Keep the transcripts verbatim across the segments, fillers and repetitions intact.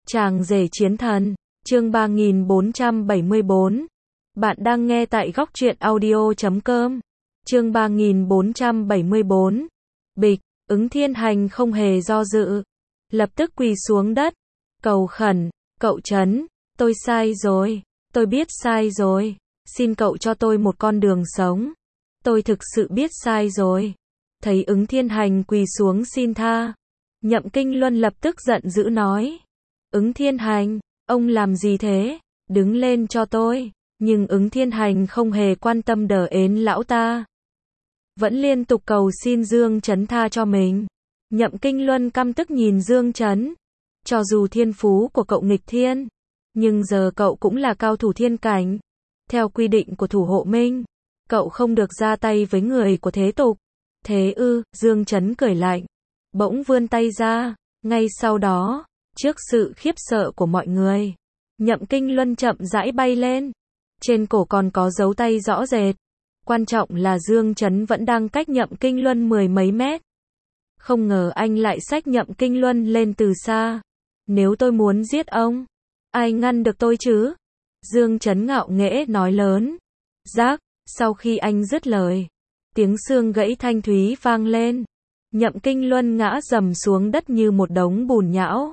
Chàng rể chiến thần, chương ba nghìn bốn trăm bảy mươi bốn. Bạn đang nghe tại góc truyện audio chấm com. Chương ba nghìn bốn trăm bảy mươi bốn. Bịch, Ứng Thiên Hành không hề do dự, lập tức quỳ xuống đất, cầu khẩn, cậu Trấn, tôi sai rồi, tôi biết sai rồi, xin cậu cho tôi một con đường sống. Tôi thực sự biết sai rồi. Thấy Ứng Thiên Hành quỳ xuống xin tha, Nhậm Kinh Luân lập tức giận dữ nói: Ứng Thiên Hành, ông làm gì thế? Đứng lên cho tôi. Nhưng Ứng Thiên Hành không hề quan tâm đờ ến lão ta, vẫn liên tục cầu xin Dương Trấn tha cho mình. Nhậm Kinh Luân căm tức nhìn Dương Trấn. Cho dù thiên phú của cậu nghịch thiên, nhưng giờ cậu cũng là cao thủ thiên cảnh. Theo quy định của thủ hộ minh, cậu không được ra tay với người của thế tục. Thế ư? Dương Trấn cười lạnh, bỗng vươn tay ra. Ngay sau đó, trước sự khiếp sợ của mọi người, Nhậm Kinh Luân chậm rãi bay lên. Trên cổ còn có dấu tay rõ rệt. Quan trọng là Dương Trấn vẫn đang cách Nhậm Kinh Luân mười mấy mét. Không ngờ anh lại xách Nhậm Kinh Luân lên từ xa. Nếu tôi muốn giết ông, ai ngăn được tôi chứ? Dương Trấn ngạo nghễ nói lớn. Rác, sau khi anh dứt lời, tiếng xương gãy thanh thúy vang lên. Nhậm Kinh Luân ngã rầm xuống đất như một đống bùn nhão.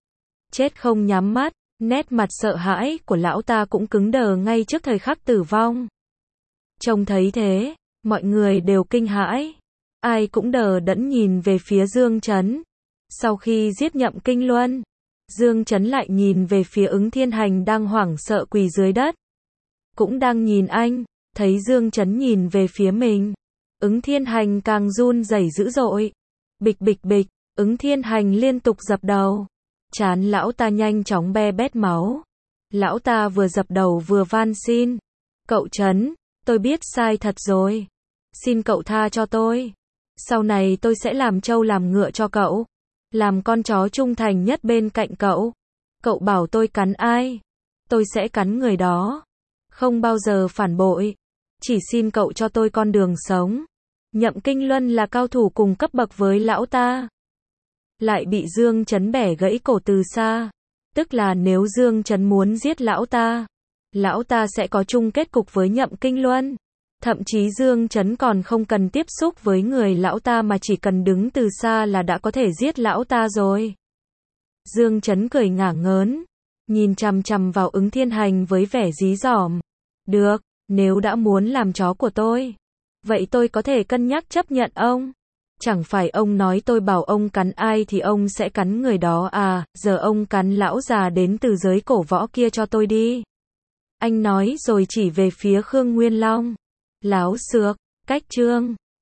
Chết không nhắm mắt, nét mặt sợ hãi của lão ta cũng cứng đờ ngay trước thời khắc tử vong. Trông thấy thế, mọi người đều kinh hãi. Ai cũng đờ đẫn nhìn về phía Dương Trấn. Sau khi giết Nhậm Kinh Luân, Dương Trấn lại nhìn về phía Ứng Thiên Hành đang hoảng sợ quỳ dưới đất. Cũng đang nhìn anh, thấy Dương Trấn nhìn về phía mình, Ứng Thiên Hành càng run rẩy dữ dội. Bịch bịch bịch, Ứng Thiên Hành liên tục dập đầu. Trán lão ta nhanh chóng be bét máu. Lão ta vừa dập đầu vừa van xin. Cậu Trấn, tôi biết sai thật rồi. Xin cậu tha cho tôi. Sau này tôi sẽ làm trâu làm ngựa cho cậu. Làm con chó trung thành nhất bên cạnh cậu. Cậu bảo tôi cắn ai, tôi sẽ cắn người đó. Không bao giờ phản bội. Chỉ xin cậu cho tôi con đường sống. Nhậm Kinh Luân là cao thủ cùng cấp bậc với lão ta, lại bị Dương Trấn bẻ gãy cổ từ xa. Tức là nếu Dương Trấn muốn giết lão ta, lão ta sẽ có chung kết cục với Nhậm Kinh Luân. Thậm chí Dương Trấn còn không cần tiếp xúc với người lão ta mà chỉ cần đứng từ xa là đã có thể giết lão ta rồi. Dương Trấn cười ngả ngớn, nhìn chằm chằm vào Ứng Thiên Hành với vẻ dí dỏm. Được, nếu đã muốn làm chó của tôi, vậy tôi có thể cân nhắc chấp nhận ông. Chẳng phải ông nói tôi bảo ông cắn ai thì ông sẽ cắn người đó à? Giờ ông cắn lão già đến từ giới cổ võ kia cho tôi đi. Anh nói rồi chỉ về phía Khương Nguyên Long. Láo xược, cách chương.